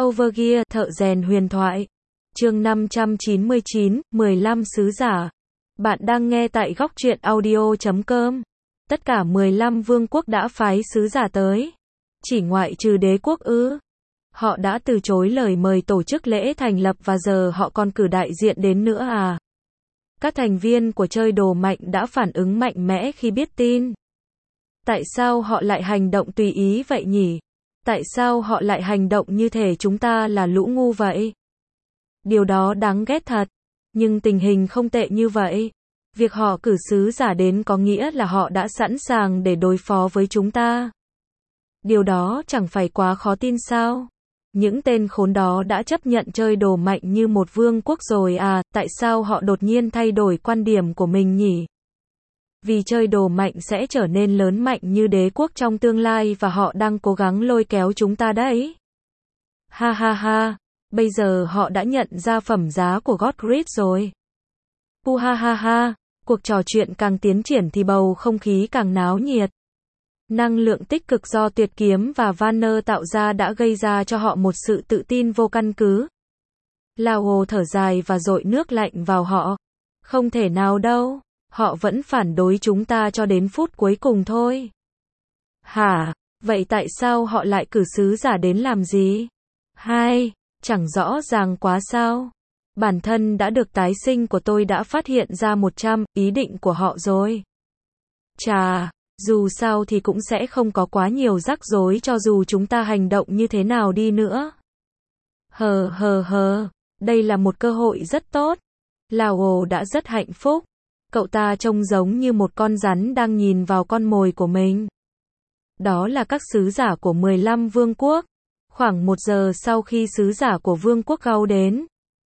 Overgear, thợ rèn huyền thoại. Chương 599, 15 sứ giả. Bạn đang nghe tại góc truyện audio.com. Tất cả 15 vương quốc đã phái sứ giả tới. Chỉ ngoại trừ đế quốc ư? Họ đã từ chối lời mời tổ chức lễ thành lập và giờ họ còn cử đại diện đến nữa à? Các thành viên của chơi đồ mạnh đã phản ứng mạnh mẽ khi biết tin. Tại sao họ lại hành động tùy ý vậy nhỉ? Tại sao họ lại hành động như thể chúng ta là lũ ngu vậy? Điều đó đáng ghét thật. Nhưng tình hình không tệ như vậy. Việc họ cử sứ giả đến có nghĩa là họ đã sẵn sàng để đối phó với chúng ta. Điều đó chẳng phải quá khó tin sao? Những tên khốn đó đã chấp nhận chơi đồ mạnh như một vương quốc rồi à, tại sao họ đột nhiên thay đổi quan điểm của mình nhỉ? Vì chơi đồ mạnh sẽ trở nên lớn mạnh như đế quốc trong tương lai và họ đang cố gắng lôi kéo chúng ta đấy. Ha ha ha, bây giờ họ đã nhận ra phẩm giá của Godric rồi. Ha ha ha, cuộc trò chuyện càng tiến triển thì bầu không khí càng náo nhiệt. Năng lượng tích cực do Tuyệt Kiếm và Vanner tạo ra đã gây ra cho họ một sự tự tin vô căn cứ. Lao thở dài và dội nước lạnh vào họ. Không thể nào đâu, họ vẫn phản đối chúng ta cho đến phút cuối cùng thôi. Hả, vậy tại sao họ lại cử sứ giả đến làm gì? Hai, chẳng rõ ràng quá sao? Bản thân đã được tái sinh của tôi đã phát hiện ra 100 ý định của họ rồi. Chà, dù sao thì cũng sẽ không có quá nhiều rắc rối cho dù chúng ta hành động như thế nào đi nữa. Đây là một cơ hội rất tốt. Lao đã rất hạnh phúc. Cậu ta trông giống như một con rắn đang nhìn vào con mồi của mình. Đó là các sứ giả của 15 vương quốc. Khoảng 1 giờ sau khi sứ giả của vương quốc Gau đến,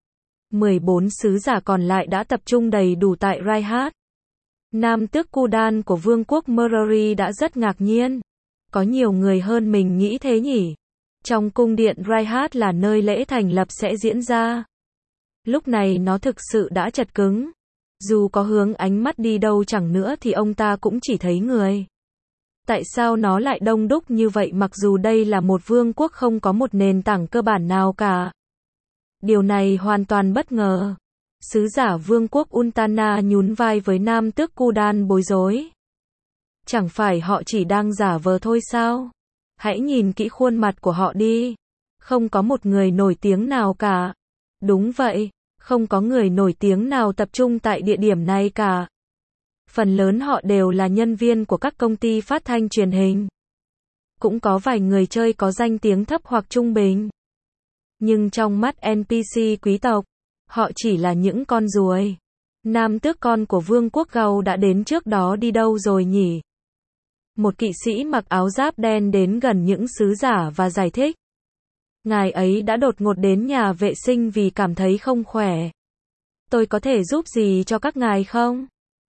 14 sứ giả còn lại đã tập trung đầy đủ tại Raihat. Nam tước Kudan của vương quốc Merari đã rất ngạc nhiên. Có nhiều người hơn mình nghĩ thế nhỉ? Trong cung điện Raihat là nơi lễ thành lập sẽ diễn ra. Lúc này nó thực sự đã chật cứng. Dù có hướng ánh mắt đi đâu chẳng nữa thì ông ta cũng chỉ thấy người. Tại sao nó lại đông đúc như vậy mặc dù đây là một vương quốc không có một nền tảng cơ bản nào cả? Điều này hoàn toàn bất ngờ. Sứ giả vương quốc Untana nhún vai với nam tước Kudan bối rối. Chẳng phải họ chỉ đang giả vờ thôi sao? Hãy nhìn kỹ khuôn mặt của họ đi. Không có một người nổi tiếng nào cả. Đúng vậy, không có người nổi tiếng nào tập trung tại địa điểm này cả. Phần lớn họ đều là nhân viên của các công ty phát thanh truyền hình. Cũng có vài người chơi có danh tiếng thấp hoặc trung bình. Nhưng trong mắt NPC quý tộc, họ chỉ là những con ruồi. Nam tước con của vương quốc Gau đã đến trước đó đi đâu rồi nhỉ? Một kỵ sĩ mặc áo giáp đen đến gần những sứ giả và giải thích. Ngài ấy đã đột ngột đến nhà vệ sinh vì cảm thấy không khỏe. Tôi có thể giúp gì cho các ngài không?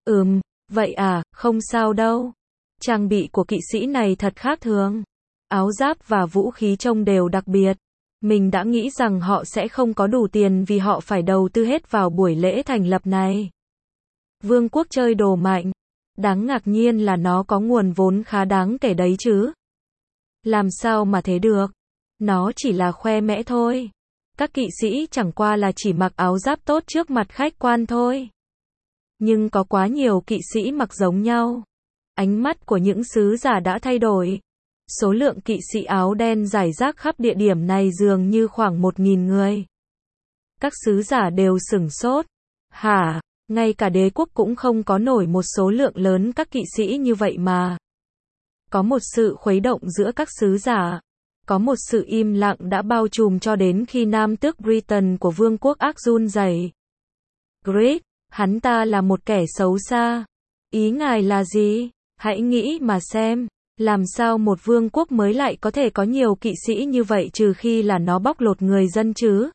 Vậy à, không sao đâu. Trang bị của kỵ sĩ này thật khác thường. Áo giáp và vũ khí trông đều đặc biệt. Mình đã nghĩ rằng họ sẽ không có đủ tiền vì họ phải đầu tư hết vào buổi lễ thành lập này. Vương quốc chơi đồ mạnh. Đáng ngạc nhiên là nó có nguồn vốn khá đáng kể đấy chứ. Làm sao mà thế được? Nó chỉ là khoe mẽ thôi. Các kỵ sĩ chẳng qua là chỉ mặc áo giáp tốt trước mặt khách quan thôi. Nhưng có quá nhiều kỵ sĩ mặc giống nhau. Ánh mắt của những sứ giả đã thay đổi. Số lượng kỵ sĩ áo đen rải rác khắp địa điểm này dường như khoảng 1.000 người. Các sứ giả đều sửng sốt. Hả, ngay cả đế quốc cũng không có nổi một số lượng lớn các kỵ sĩ như vậy mà. Có một sự khuấy động giữa các sứ giả. Có một sự im lặng đã bao trùm cho đến khi nam tước Britain của vương quốc Ark run rẩy. Grid, hắn ta là một kẻ xấu xa. Ý ngài là gì? Hãy nghĩ mà xem. Làm sao một vương quốc mới lại có thể có nhiều kỵ sĩ như vậy trừ khi là nó bóc lột người dân chứ?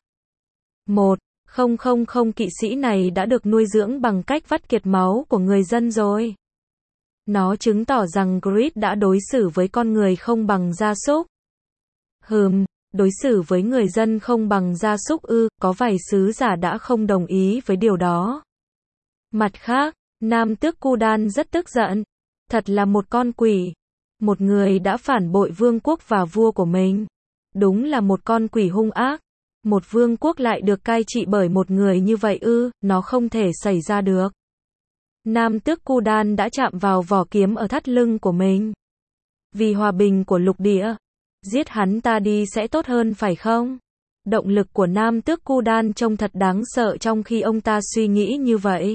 Không, kỵ sĩ này đã được nuôi dưỡng bằng cách vắt kiệt máu của người dân rồi. Nó chứng tỏ rằng Grid đã đối xử với con người không bằng gia súc. Đối xử với người dân không bằng gia súc ư? Có vài sứ giả đã không đồng ý với điều đó. Mặt khác, nam tước Kudan rất tức giận. Thật là một con quỷ. Một người đã phản bội vương quốc và vua của mình. Đúng là một con quỷ hung ác. Một vương quốc lại được cai trị bởi một người như vậy ư, nó không thể xảy ra được. Nam tước Cu Đan đã chạm vào vỏ kiếm ở thắt lưng của mình. Vì hòa bình của lục địa, giết hắn ta đi sẽ tốt hơn phải không? Động lực của Nam tước Cu Đan trông thật đáng sợ trong khi ông ta suy nghĩ như vậy.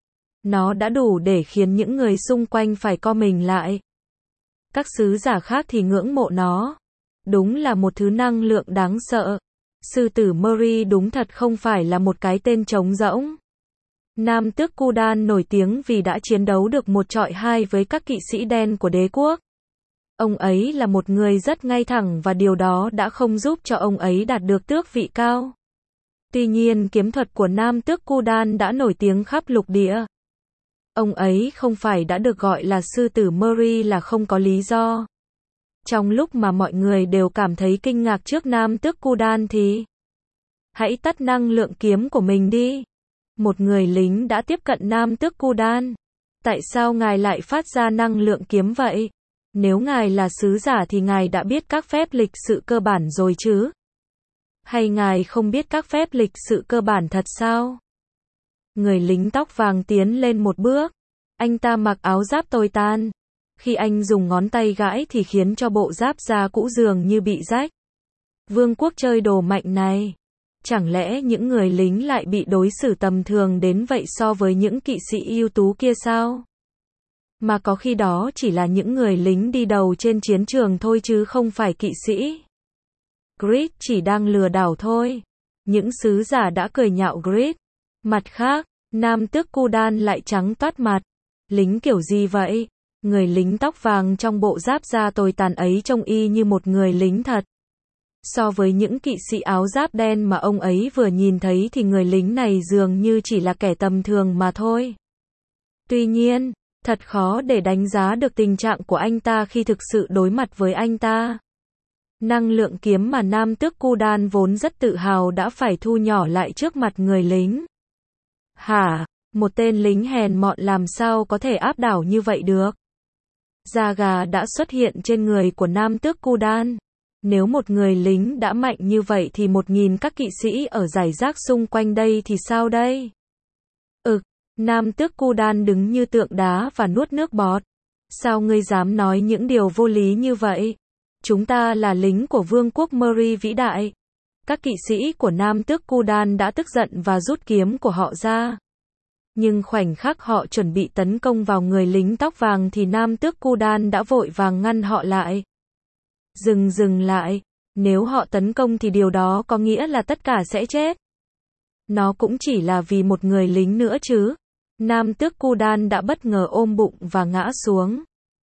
Nó đã đủ để khiến những người xung quanh phải co mình lại. Các sứ giả khác thì ngưỡng mộ nó. Đúng là một thứ năng lượng đáng sợ. Sư tử Murray đúng thật không phải là một cái tên trống rỗng. Nam tước Cu Đan nổi tiếng vì đã chiến đấu được 1-2 với các kỵ sĩ đen của đế quốc. Ông ấy là một người rất ngay thẳng và điều đó đã không giúp cho ông ấy đạt được tước vị cao. Tuy nhiên kiếm thuật của Nam tước Cu Đan đã nổi tiếng khắp lục địa. Ông ấy không phải đã được gọi là sư tử Murray là không có lý do. Trong lúc mà mọi người đều cảm thấy kinh ngạc trước Nam tước Cu Đan thì hãy tắt năng lượng kiếm của mình đi. Một người lính đã tiếp cận Nam tước Cu Đan. Tại sao ngài lại phát ra năng lượng kiếm vậy? Nếu ngài là sứ giả thì ngài đã biết các phép lịch sự cơ bản rồi chứ? Hay ngài không biết các phép lịch sự cơ bản thật sao? Người lính tóc vàng tiến lên một bước. Anh ta mặc áo giáp tồi tàn. Khi anh dùng ngón tay gãi thì khiến cho bộ giáp da cũ dường như bị rách. Vương quốc chơi đồ mạnh này. Chẳng lẽ những người lính lại bị đối xử tầm thường đến vậy so với những kỵ sĩ ưu tú kia sao? Mà có khi đó chỉ là những người lính đi đầu trên chiến trường thôi chứ không phải kỵ sĩ. Grid chỉ đang lừa đảo thôi. Những sứ giả đã cười nhạo Grid. Mặt khác, Nam tước Cu Đan lại trắng toát mặt. Lính kiểu gì vậy? Người lính tóc vàng trong bộ giáp da tồi tàn ấy trông y như một người lính thật. So với những kỵ sĩ áo giáp đen mà ông ấy vừa nhìn thấy thì người lính này dường như chỉ là kẻ tầm thường mà thôi. Tuy nhiên, thật khó để đánh giá được tình trạng của anh ta khi thực sự đối mặt với anh ta. Năng lượng kiếm mà Nam tước Cu Đan vốn rất tự hào đã phải thu nhỏ lại trước mặt người lính. Hả? Một tên lính hèn mọn làm sao có thể áp đảo như vậy được? Da gà đã xuất hiện trên người của Nam tước Cu Đan. Nếu một người lính đã mạnh như vậy thì 1000 các kỵ sĩ ở rải rác xung quanh đây thì sao đây? Nam tước Cu Đan đứng như tượng đá và nuốt nước bọt. Sao ngươi dám nói những điều vô lý như vậy? Chúng ta là lính của vương quốc Murray vĩ đại. Các kỵ sĩ của Nam tước Cu Đan đã tức giận và rút kiếm của họ ra. Nhưng khoảnh khắc họ chuẩn bị tấn công vào người lính tóc vàng thì Nam tước Cu Đan đã vội vàng ngăn họ lại. Dừng lại. Nếu họ tấn công thì điều đó có nghĩa là tất cả sẽ chết. Nó cũng chỉ là vì một người lính nữa chứ. Nam tước Cu Đan đã bất ngờ ôm bụng và ngã xuống.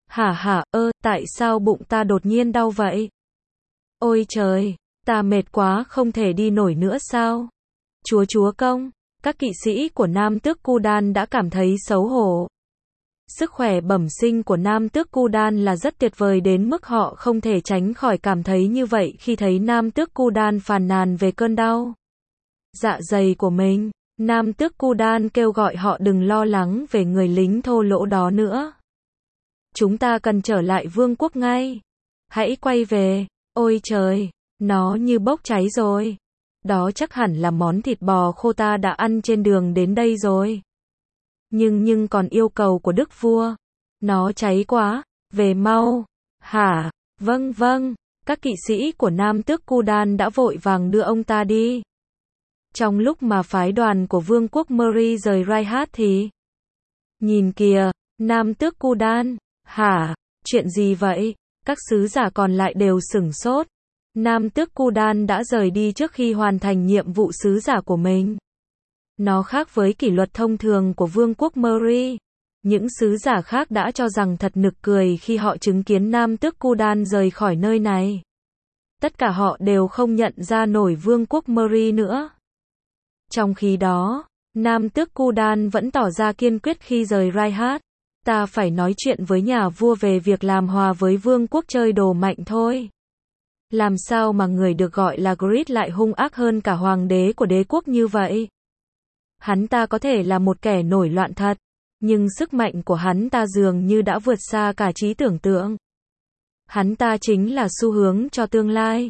Tại sao bụng ta đột nhiên đau vậy? Ôi trời, ta mệt quá không thể đi nổi nữa sao? Chúa công, các kỵ sĩ của Nam tước Cu Đan đã cảm thấy xấu hổ. Sức khỏe bẩm sinh của Nam tước Cu Đan là rất tuyệt vời đến mức họ không thể tránh khỏi cảm thấy như vậy khi thấy Nam tước Cu Đan phàn nàn về cơn đau dạ dày của mình. Nam tước Cu Đan kêu gọi họ đừng lo lắng về người lính thô lỗ đó nữa. Chúng ta cần trở lại vương quốc ngay. Hãy quay về. Ôi trời, nó như bốc cháy rồi. Đó chắc hẳn là món thịt bò khô ta đã ăn trên đường đến đây rồi. Nhưng còn yêu cầu của đức vua. Nó cháy quá, về mau. Hả? Vâng. Các kỵ sĩ của Nam tước Cu Đan đã vội vàng đưa ông ta đi. Trong lúc mà phái đoàn của vương quốc Murray rời Raihat thì... Nhìn kìa, Nam tước Cu Đan. Hả? Chuyện gì vậy? Các sứ giả còn lại đều sửng sốt. Nam tước Cu Đan đã rời đi trước khi hoàn thành nhiệm vụ sứ giả của mình. Nó khác với kỷ luật thông thường của vương quốc Murray. Những sứ giả khác đã cho rằng thật nực cười khi họ chứng kiến Nam tước Cu Đan rời khỏi nơi này. Tất cả họ đều không nhận ra nổi vương quốc Murray nữa. Trong khi đó, Nam tước Cu Đan vẫn tỏ ra kiên quyết khi rời Raihat. Ta phải nói chuyện với nhà vua về việc làm hòa với vương quốc chơi đồ mạnh thôi. Làm sao mà người được gọi là Grid lại hung ác hơn cả hoàng đế của đế quốc như vậy? Hắn ta có thể là một kẻ nổi loạn thật, nhưng sức mạnh của hắn ta dường như đã vượt xa cả trí tưởng tượng. Hắn ta chính là xu hướng cho tương lai.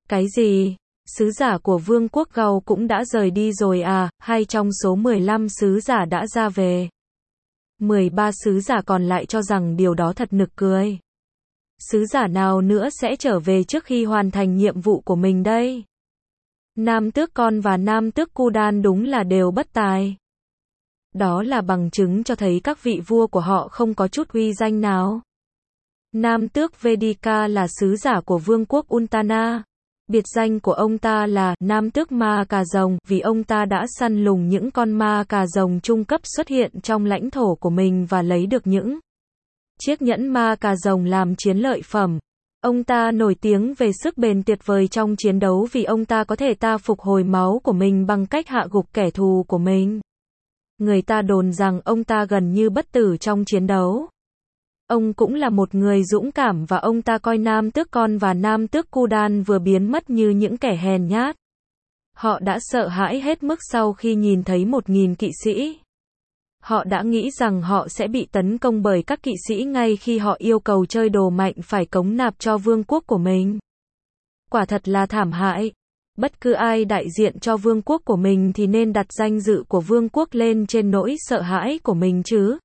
Cái gì? Sứ giả của vương quốc Gau cũng đã rời đi rồi à, hay trong số 15 sứ giả đã ra về? 13 sứ giả còn lại cho rằng điều đó thật nực cười. Sứ giả nào nữa sẽ trở về trước khi hoàn thành nhiệm vụ của mình đây? Nam tước Con và Nam tước Kudan đúng là đều bất tài. Đó là bằng chứng cho thấy các vị vua của họ không có chút uy danh nào. Nam tước Vedika là sứ giả của vương quốc Untana. Biệt danh của ông ta là Nam tước ma cà rồng, vì ông ta đã săn lùng những con ma cà rồng trung cấp xuất hiện trong lãnh thổ của mình và lấy được những chiếc nhẫn ma cà rồng làm chiến lợi phẩm. Ông ta nổi tiếng về sức bền tuyệt vời trong chiến đấu vì ông ta có thể phục hồi máu của mình bằng cách hạ gục kẻ thù của mình. Người ta đồn rằng ông ta gần như bất tử trong chiến đấu. Ông cũng là một người dũng cảm và ông ta coi Nam tước Con và Nam tước Kudan vừa biến mất như những kẻ hèn nhát. Họ đã sợ hãi hết mức sau khi nhìn thấy 1.000 kỵ sĩ. Họ đã nghĩ rằng họ sẽ bị tấn công bởi các kỵ sĩ ngay khi họ yêu cầu chơi đồ mạnh phải cống nạp cho vương quốc của mình. Quả thật là thảm hại. Bất cứ ai đại diện cho vương quốc của mình thì nên đặt danh dự của vương quốc lên trên nỗi sợ hãi của mình chứ.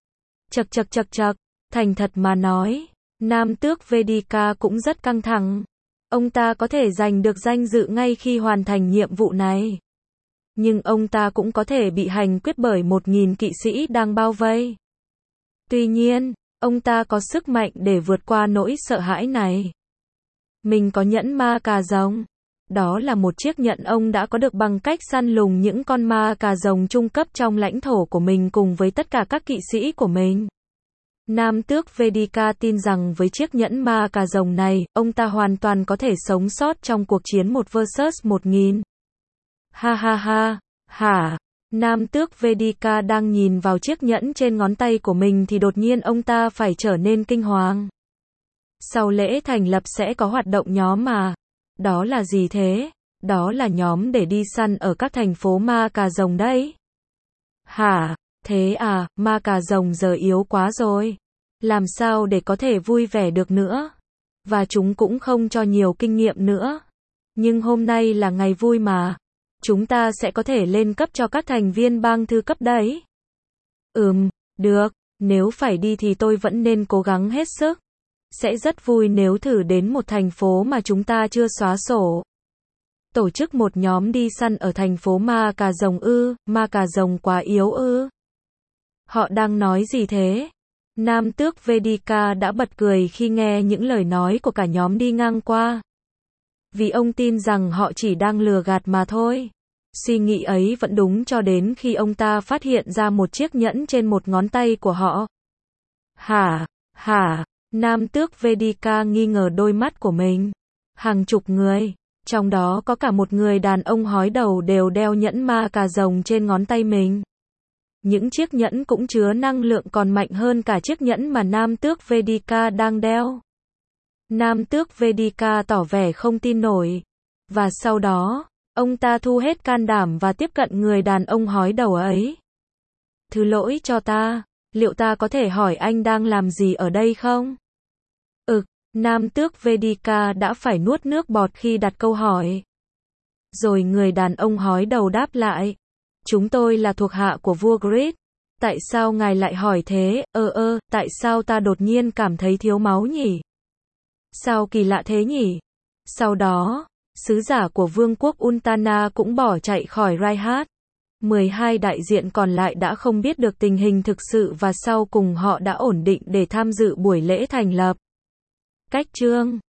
Chậc. Thành thật mà nói, Nam tước Vedika cũng rất căng thẳng. Ông ta có thể giành được danh dự ngay khi hoàn thành nhiệm vụ này. Nhưng ông ta cũng có thể bị hành quyết bởi 1.000 kỵ sĩ đang bao vây. Tuy nhiên, ông ta có sức mạnh để vượt qua nỗi sợ hãi này. Mình có nhẫn ma cà rồng. Đó là một chiếc nhẫn ông đã có được bằng cách săn lùng những con ma cà rồng trung cấp trong lãnh thổ của mình cùng với tất cả các kỵ sĩ của mình. Nam tước Vedika tin rằng với chiếc nhẫn ma cà rồng này, ông ta hoàn toàn có thể sống sót trong cuộc chiến 1 vs 1.000. Hả? Nam tước Vedika đang nhìn vào chiếc nhẫn trên ngón tay của mình thì đột nhiên ông ta phải trở nên kinh hoàng. Sau lễ thành lập sẽ có hoạt động nhóm mà. Đó là gì thế? Đó là nhóm để đi săn ở các thành phố ma cà rồng đấy. Hả? Thế à, ma cà rồng giờ yếu quá rồi. Làm sao để có thể vui vẻ được nữa? Và chúng cũng không cho nhiều kinh nghiệm nữa. Nhưng hôm nay là ngày vui mà. Chúng ta sẽ có thể lên cấp cho các thành viên bang thư cấp đấy. Được. Nếu phải đi thì tôi vẫn nên cố gắng hết sức. Sẽ rất vui nếu thử đến một thành phố mà chúng ta chưa xóa sổ. Tổ chức một nhóm đi săn ở thành phố ma cà rồng ư? Ma cà rồng quá yếu ư? Họ đang nói gì thế? Nam tước Vedika đã bật cười khi nghe những lời nói của cả nhóm đi ngang qua. Vì ông tin rằng họ chỉ đang lừa gạt mà thôi. Suy nghĩ ấy vẫn đúng cho đến khi ông ta phát hiện ra một chiếc nhẫn trên một ngón tay của họ. Hả? Nam tước Vedika nghi ngờ đôi mắt của mình. Hàng chục người, trong đó có cả một người đàn ông hói đầu đều đeo nhẫn ma cà rồng trên ngón tay mình. Những chiếc nhẫn cũng chứa năng lượng còn mạnh hơn cả chiếc nhẫn mà Nam tước Vedika đang đeo. Nam tước Vedika tỏ vẻ không tin nổi. Và sau đó, ông ta thu hết can đảm và tiếp cận người đàn ông hói đầu ấy. Thứ lỗi cho ta, liệu ta có thể hỏi anh đang làm gì ở đây không? Nam tước Vedika đã phải nuốt nước bọt khi đặt câu hỏi. Rồi người đàn ông hói đầu đáp lại. Chúng tôi là thuộc hạ của vua Grid. Tại sao ngài lại hỏi thế? Tại sao ta đột nhiên cảm thấy thiếu máu nhỉ? Sao kỳ lạ thế nhỉ? Sau đó, sứ giả của vương quốc Untana cũng bỏ chạy khỏi Raihat. 12 đại diện còn lại đã không biết được tình hình thực sự và sau cùng họ đã ổn định để tham dự buổi lễ thành lập. Cách chương